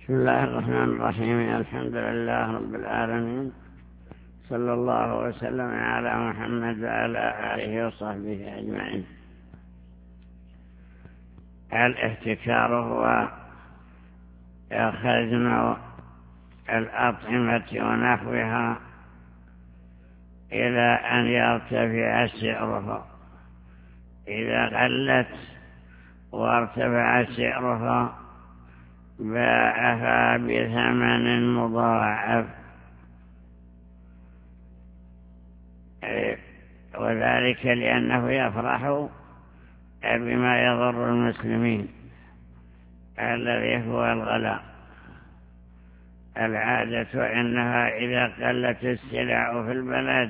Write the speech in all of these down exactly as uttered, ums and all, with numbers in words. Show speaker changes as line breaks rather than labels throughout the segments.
بسم الله الرحمن الرحيم. الحمد لله رب العالمين، صلى الله وسلم على محمد وعلى آله وصحبه أجمعين. الاحتكار هو خزن الأطعمة ونحوها إلى أن يرتفع سعرها. إذا قلت وارتفع سعرها باعها بثمن مضاعف، وذلك لأنه يفرح بما يضر المسلمين الذي هو الغلاء. العادة أنها إذا قلت السلع في البلد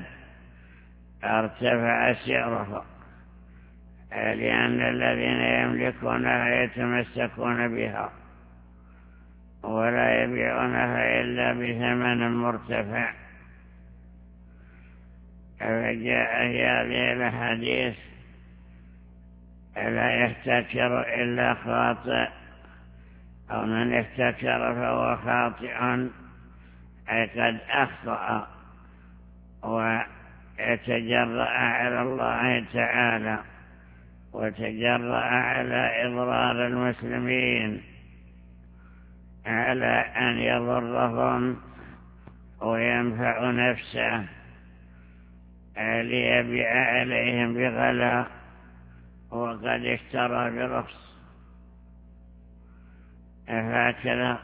ارتفع سعرها، لأن الذين يملكونها يتمسكون بها ولا يبيعونها إلا بثمن مرتفع. فجاء في هذه الحديث: لا يحتكر إلا خاطئ، أو من احتكر فهو خاطئ، أي قد أخطأ ويتجرأ على الله تعالى وتجرأ على إضرار المسلمين، على أن يضرهم وينفع نفسه ليبيع عليهم بغلاء وقد اشترى برخص. هكذا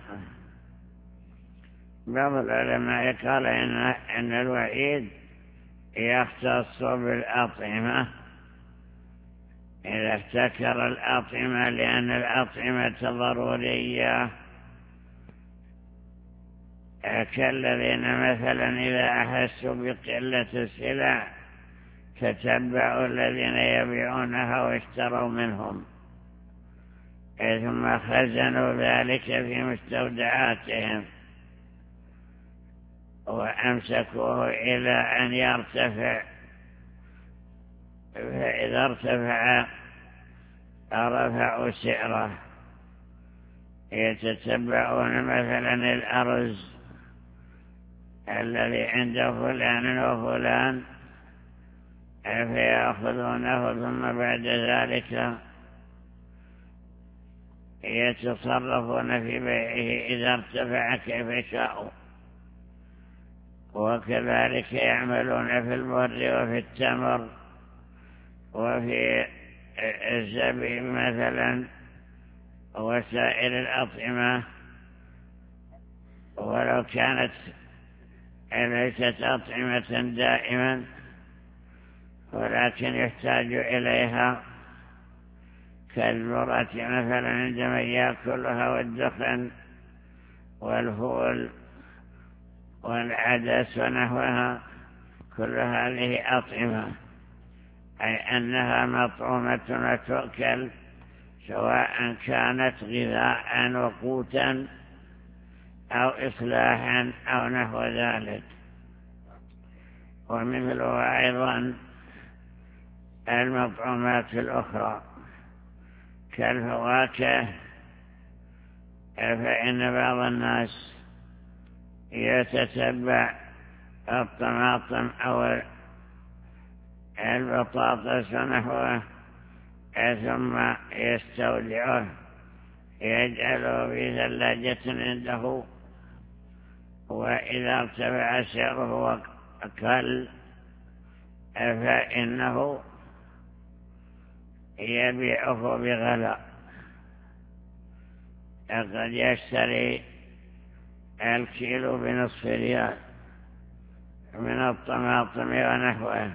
بعض العلماء قال إن, إن الوعيد يختص بالأطعمة إذا احتكر الأطعمة، لأن الأطعمة ضرورية، كالذين مثلا إذا أحسوا بقلة السلع تتبعوا الذين يبيعونها واشتروا منهم، ثم خزنوا ذلك في مستودعاتهم وأمسكوه إلى أن يرتفع. فإذا ارتفع رفعوا سعره. يتتبعون مثلا الأرز الذي عند فلان وفلان فيأخذونه، ثم بعد ذلك يتصرفون في بيعه إذا ارتفع كيف شاءوا. وكذلك يعملون في البر وفي التمر وفي الزبيب مثلا وسائر الأطعمة، ولو كانت ليست أطعمة دائما ولكن يحتاج إليها، كالذرة مثلا عندما يأكلها، والدخن والفول والعدس ونحوها، كل هذه أطعمة، أي أنها مطعومة وتؤكل، سواء كانت غذاء وقوتا أو إصلاحا أو نحو ذلك. ومثلها أيضا المطعومات الأخرى كالفواكه، فإن بعض الناس يتتبع الطماطم أو البطاطس ونحوه ثم يستودعه، يجعله في ثلاجة عنده، وإذا ارتفع سعره وقل فإنه يبيعه بغلاء. قد يشتري الكيلو بنصف ريال من الطماطم ونحوه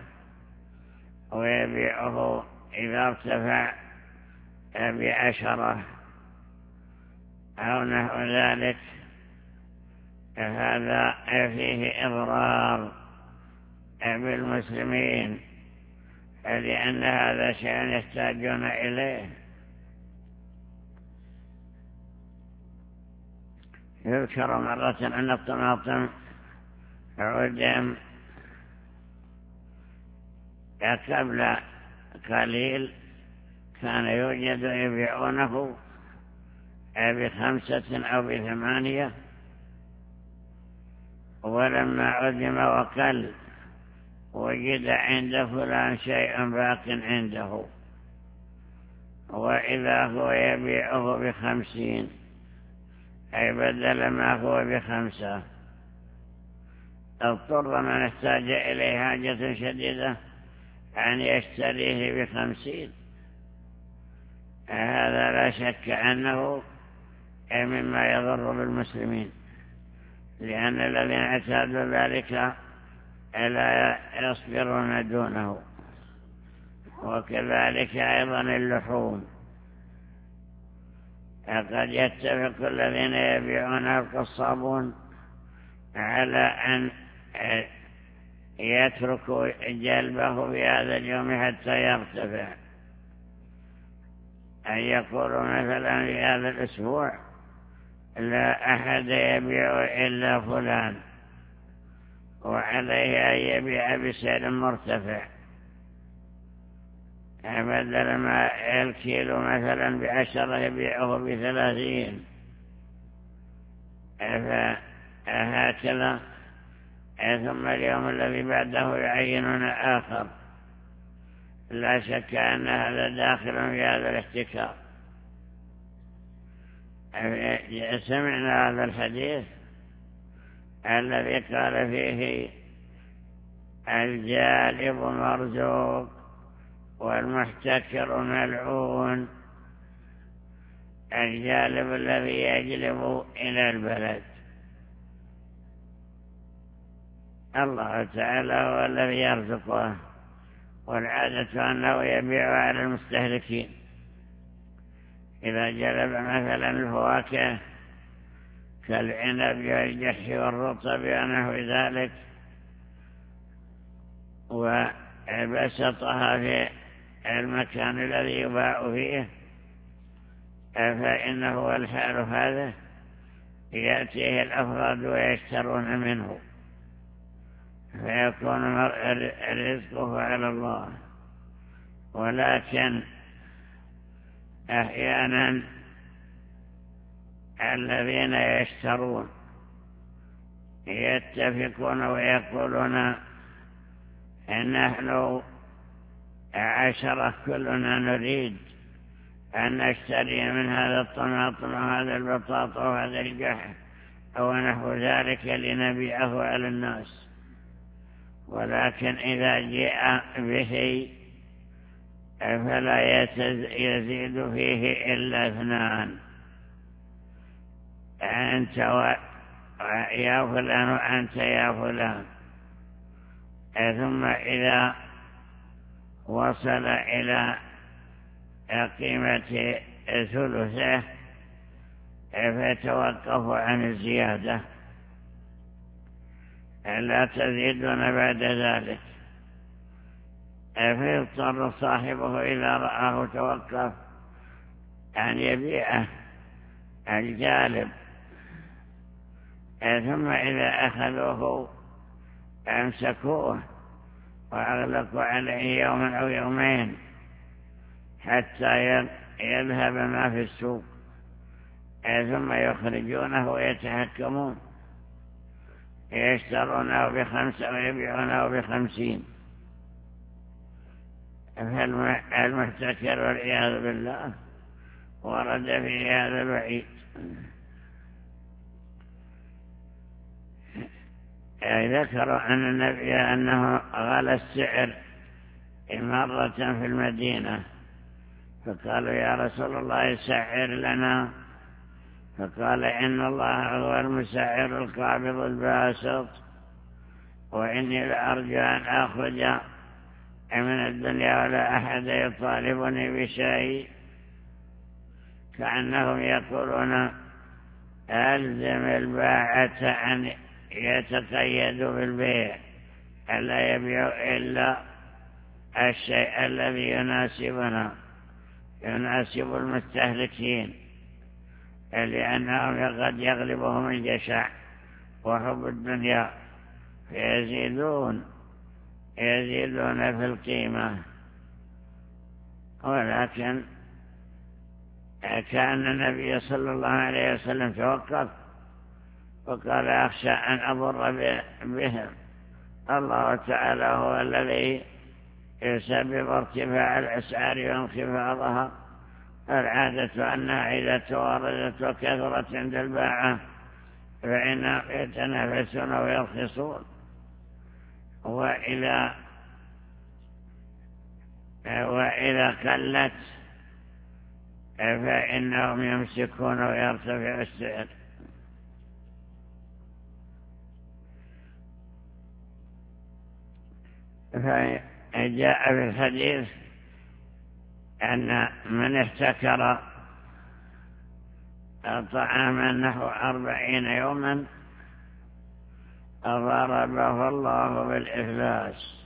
ويبيعه إذا ارتفع بعشرة أو نحو ذلك. هذا فيه إضرار بالمسلمين، لأن هذا شيء يحتاجون إليه. يذكر مرة أن الطماطم عدم قبل قليل كان يوجد يبيعونه بخمسة أو بثمانية، ولما عدم وقل وجد عند فلان شيء باق عنده، وإذا هو يبيعه بخمسين أي بدل ما هو بخمسة، اضطر من احتاج إليه حاجة شديدة أن يشتريه بخمسين، هذا لا شك أنه مما يضر بالمسلمين، لأن الذين اعتادوا ذلك لا يصبرون دونه. وكذلك أيضا اللحوم، قد يتفق الذين يبيعون القصابون على أن يتركوا جلبه في هذا اليوم حتى يرتفع، أن يقولوا مثلا في هذا الأسبوع لا أحد يبيع إلا فلان، وعليه أن يبيع بسعر مرتفع، بدل ما الكيلو مثلا بعشرة يبيعه بثلاثين، فهكذا. ثم اليوم الذي بعده يعينون آخر، لا شك أن هذا داخل في هذا الاحتكار. سمعنا هذا الحديث الذي قال فيه الجالب مرزوق والمحتكر ملعون، الجالب الذي يجلب إلى البلد، الله تعالى هو الذي يرزقه، والعادة أنه يبيع على المستهلكين. إذا جلب مثلا الفواكه كالعنب والجح والرطب ونحو ذلك وبسطها في المكان الذي يباع فيه، فإنه الحال هذا يأتيه الأفراد ويشترون منه، فيكون رزقه على الله. ولكن أحيانا الذين يشترون يتفقون ويقولون نحن عشرة كلنا نريد أن نشتري من هذا الطماطم وهذا البطاطا وهذا الجح أو نحو ذلك لنبيعه على الناس، ولكن إذا جاء به فلا يزيد فيه إلا اثنان، أنت يا فلان وأنت يا فلان. ثم إذا وصل إلى قيمة ثلثه فيتوقف عن الزيادة، لا تزيدون بعد ذلك، فيضطر صاحبه إذا رآه توقف أن يبيعه الجالب. ثم إذا أخذوه أمسكوه وأغلقوا عليه يوما أو يومين حتى يذهب ما في السوق، ثم يخرجونه ويتحكمون، يشترونه بخمسة ويبيعونه بخمسين. فالمحتكر والعياذ بالله ورد في هذا الوعيد. ذكروا أن النبي أنه غلى السعر مرة في المدينة، فقالوا يا رسول الله سعر لنا، فقال إن الله هو المسعر القابض الباسط، وإني لأرجو أن أخرج من الدنيا ولا أحد يطالبني بشيء. كأنهم يقولون ألزم الباعة أن يتقيدوا بالبيع، ألا يبيع إلا الشيء الذي يناسبنا يناسب المستهلكين، لأنهم قد يغلبهم الجشع وحب الدنيا فيزيدون يزيدون في القيمة. ولكن كان النبي صلى الله عليه وسلم توقف وقال أخشى أن أضر بهم. الله تعالى هو الذي يسبب ارتفاع الأسعار وانخفاضها. العادة أنها إذا توردت وكثرت عند الباعة فإنهم يتنافسون ويرخصون، وإذا وإذا قلت فإنهم يمسكون ويرتفع السعر. فجاء في الحديث أن من احتكر طعاما نحو أربعين يوما ضربه الله بالإفلاس.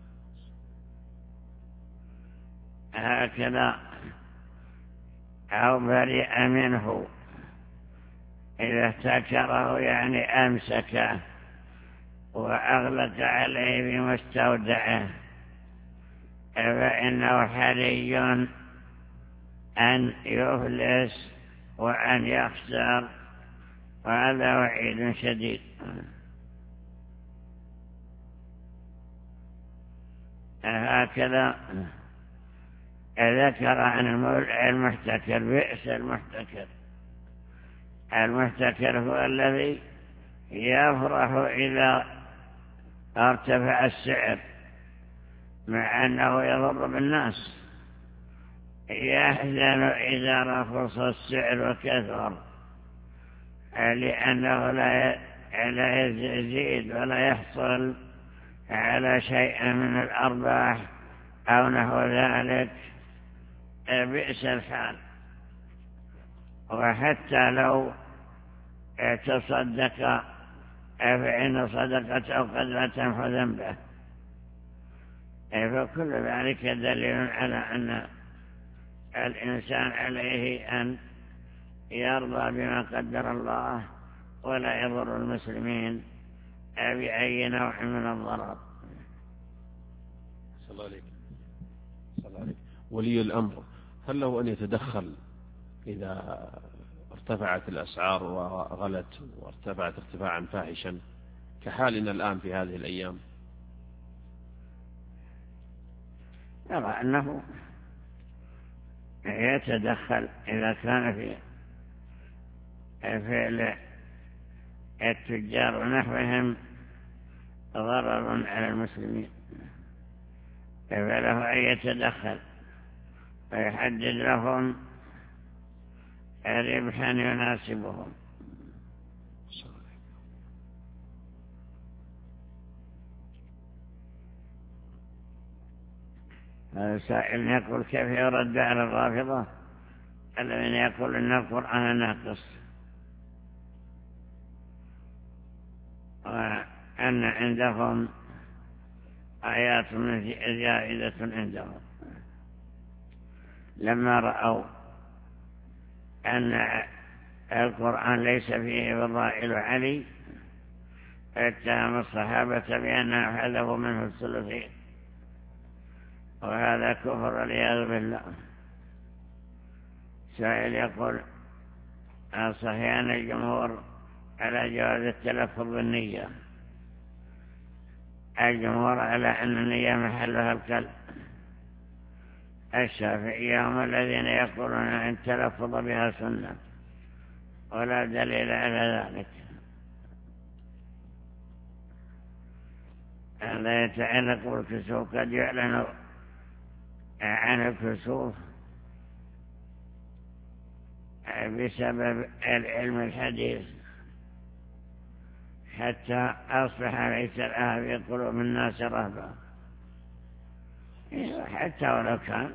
هكذا أو برئ منه إذا احتكره يعني أمسكه وأغلق عليه بمستودعه فإنه حري أن يفلس وأن يخسر، وهذا وعيد شديد. هكذا ذكر عن المحتكر بئس المحتكر. المحتكر هو الذي يفرح إذا ارتفع السعر مع أنه يضر بالناس، يحزن إذا رخص السعر وكثر لأنه لا يزيد ولا يحصل على شيء من الأرباح أو نحو ذلك. بئس الحال. وحتى لو تصدق فإن صدقته قد لا تمحو ذنبه. فكل ذلك دليل على أن الإنسان عليه أن يرضى بما قدر الله ولا يضر المسلمين بأي نوع من الضرر.
صلى الله عليك. صلى الله عليك. ولي الأمر هل له أن يتدخل إذا ارتفعت الأسعار وغلت وارتفعت ارتفاعا فاحشا كحالنا الآن في هذه الأيام؟
يرى أنه يتدخل إذا كان في فعل التجار ونحوهم ضرر على المسلمين، فله أن يتدخل ويحدد لهم ربحا يناسبهم. هذا سائل يقول كيف يرد على الرافضة الذين يقول إن القرآن ناقص وأن عندهم آيات زائدة عندهم، لما رأوا أن القرآن ليس فيه فضائل علي اتهم الصحابة بأنهم حذفوا منه الثلثين، وهذا كفر والعياذ بالله. سائل يقول صحيان الجمهور على جواز التلفظ بالنية. الجمهور على أن النية محلها القلب. الشافعية هم الذين يقولون أن التلفظ بها سنة ولا دليل على ذلك. هذا يتعلق بالكسوف. قد يعلن عن الكسوف بسبب العلم الحديث حتى أصبح ليس لها في قلوب الناس رهبة. حتى ولو كان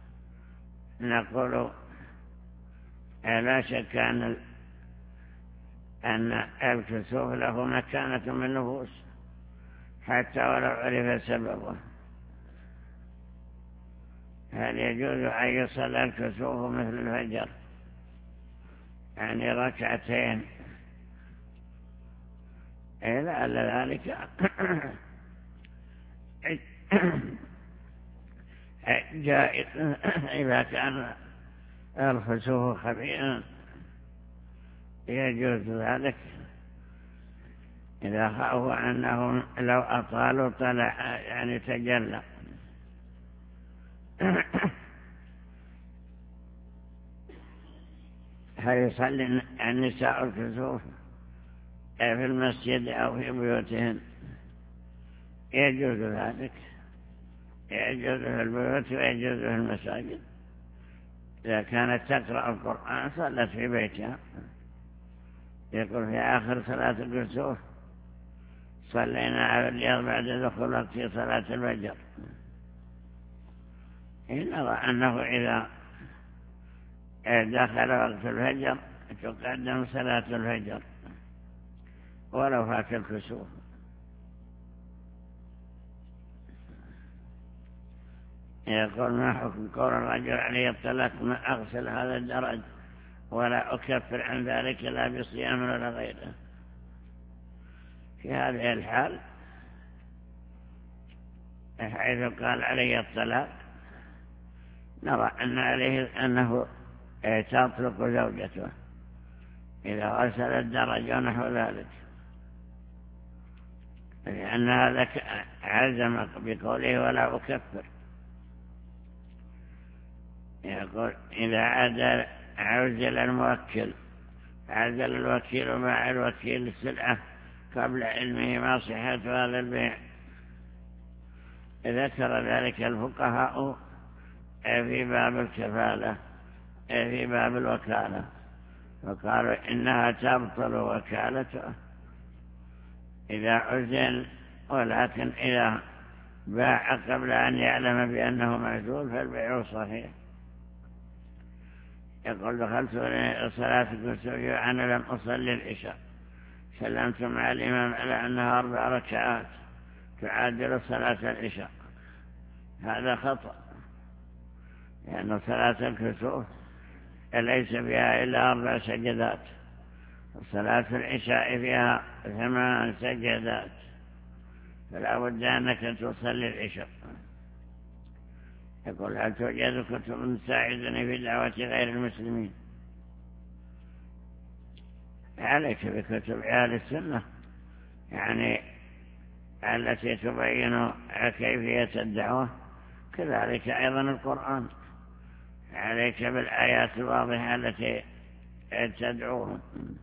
نقول لا شك أن أن الكسوف له مكانة من النفوس حتى ولو عرف سببه. هل يجوز أن يصلى الكسوف مثل الفجر يعني ركعتين؟ لعل ذلك جائز إذا كان الخسوف خفيا يجوز ذلك إذا خافوا أنهم لو أطالوا طلع يعني تجلى. هل يصلي النساء الكسوف في المسجد أو في بيوتهن؟ يجوز ذلك، يجوز في البيوت ويجوز في المساجد. إذا كانت تقرأ القرآن صلت في بيتها. يقول في آخر صلاة الكسوف صلينا على الرياض بعد دخول وقت صلاة الفجر. نرى أنه إذا دخل وقت الفجر تقدم صلاة الفجر ولو فات الكسوف. يقول ما حكم قول الرجل عليه الطلاق ما أغسل هذا الدرج ولا أكفر عن ذلك لا بصيام ولا غيره؟ في هذه الحال حيث قال عليه الطلاق نرى أن عليه أنه تطلق زوجته إذا غسل الدرج ونحو ذلك، لأن هذا عزم بقوله ولا أكفر. يقول إذا عاد عزل الموكل عزل الوكيل مع الوكيل السلعة قبل علمه ما صحة هذا البيع. ذكر ذلك الفقهاء في باب الكفالة في باب الوكالة، فقالوا إنها تبطل وكالته إذا عزل، ولكن إذا باع قبل أن يعلم بأنه معزول فالبيع صحيح. يقول دخلت صلاة الكسوف وأنا لم أصلي العشاء، سلمت مع الإمام على أنها أربع ركعات تعادل صلاة العشاء. هذا خطأ، لأن صلاة الكسوف ليس فيها إلا أربع سجدات، صلاة العشاء فيها ثمان سجدات، فلا بد أنك تصلي العشاء. يقول هل توجد كتب تساعدني في دعوة غير المسلمين؟ عليك بكتب أهل السنة يعني التي تبين كيفية الدعوة، كذلك أيضا القرآن. عليك بالآيات الواضحة التي تدعوهم.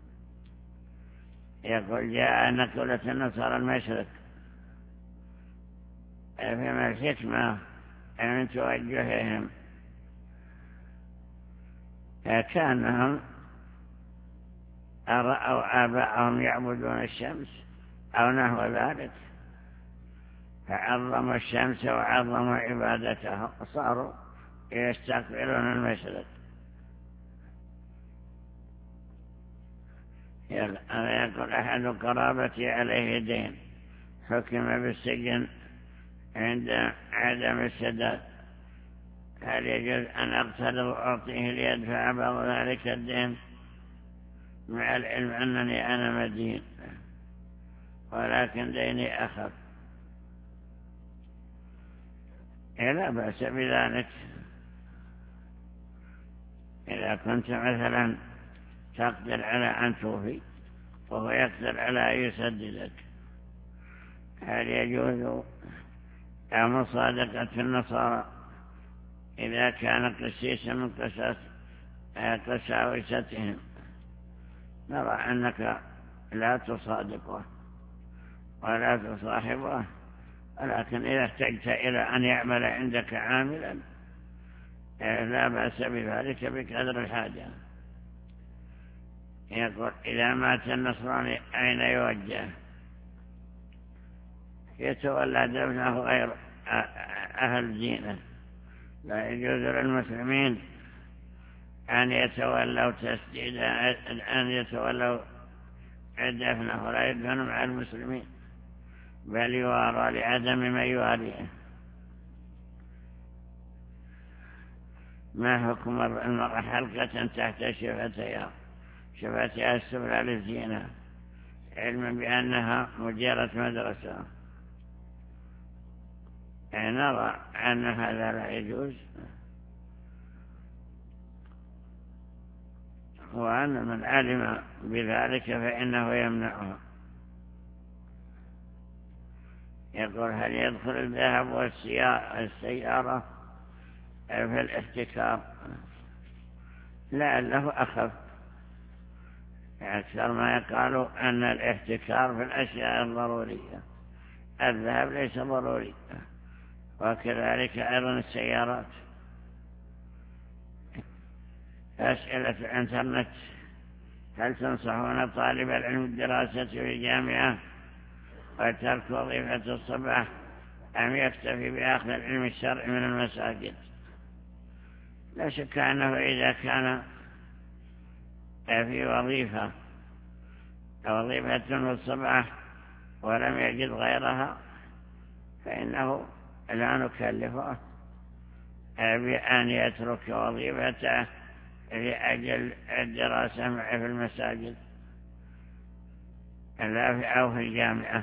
يقول جاء نقلة النصارى المشرق فيما الحكمة من توجههم كانهم رأوا آباءهم يعبدون الشمس أو نحو ذلك فعظموا الشمس وعظموا عبادتها صاروا يستقبلون المشرق. يقول أحد قرابتي عليه دين حكم بالسجن عند عدم السداد، هل يجوز أن أقترض وأعطيه ليدفع بعض ذلك الدين مع العلم أنني أنا مدين ولكن ديني أخف؟ لا بأس بذلك. إذا كنت مثلا تقدر على أن توفي وهو يقدر على أن يسددك، هل يجوز مصادقة النصارى إذا كان قسيسا من قساوستهم؟ نرى أنك لا تصادقه ولا تصاحبه، ولكن إذا احتجت إلى أن يعمل عندك عاملا لا بأس بذلك بقدر الحاجة. يقول إذا مات النصراني أين يوجه؟ يتولى دفنه غير أهل دينه. لا يجوز للمسلمين أن يتولوا تسديد أن يتولوا دفنه ولا يدفن مع المسلمين، بل يوارى لعدم ما يواريه. ما حكم المرأة حلقة تحت شفتها شفتها السفلى للزينة علما بأنها مديرة مدرسة؟ نرى أن هذا لا يجوز، وأن من علم بذلك فإنه يمنعها. يقول هل يدخل الذهب والسيارة في الاحتكار؟ لعله أخف. أكثر ما يقال أن الاحتكار في الأشياء الضرورية، الذهب ليس ضروري، وكذلك أيضا السيارات. أسئلة الإنترنت: هل تنصحون طالب العلم الدراسة في الجامعة وترك وظيفة الصباح أم يكتفي بأخذ العلم الشرعي من المساجد؟ لا شك أنه إذا كان في وظيفة وظيفة في الصباح ولم يجد غيرها فإنه لا نكلفه بأن يترك وظيفته لأجل الدراسة في المساجد لا في أو في الجامعة.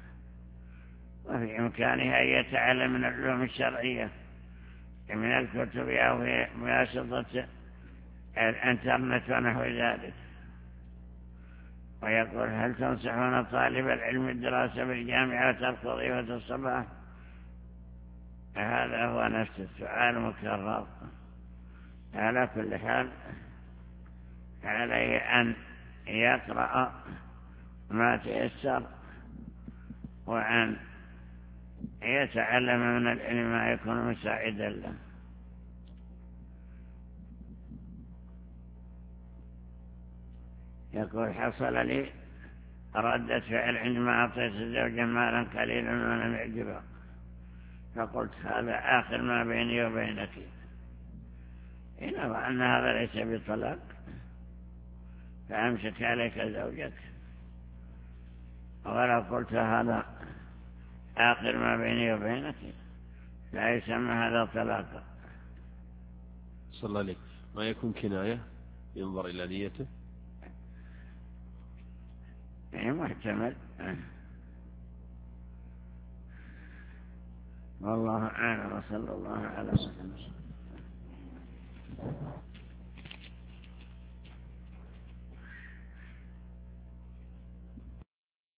وفي إمكانه أن يتعلم من العلوم الشرعية من الكتب أو في واسطة الانترنت ونحو ذلك. ويقول هل تنصحون طالب العلم الدراسة بالجامعة وترك وظيفة الصباح؟ هذا هو نفس السؤال مكرر. على كل حال عليه أن يقرأ ما تيسر وأن يتعلم من العلم ما يكون مساعدا له. يقول حصل لي ردة فعل عندما أعطيت الزوجة مالا قليلا ولم يعجبها، فقلت هذا آخر ما بيني وبينك، إن أن هذا ليس بطلاق فأمسك عليك زوجك. ولو قلت هذا آخر ما بيني وبينك لا يسمى هذا طلاقا.
صلى الله عليك. ما يكون كناية ينظر إلى نيته؟
يعني محتمل. والله أعلم. وصلى الله على محمد.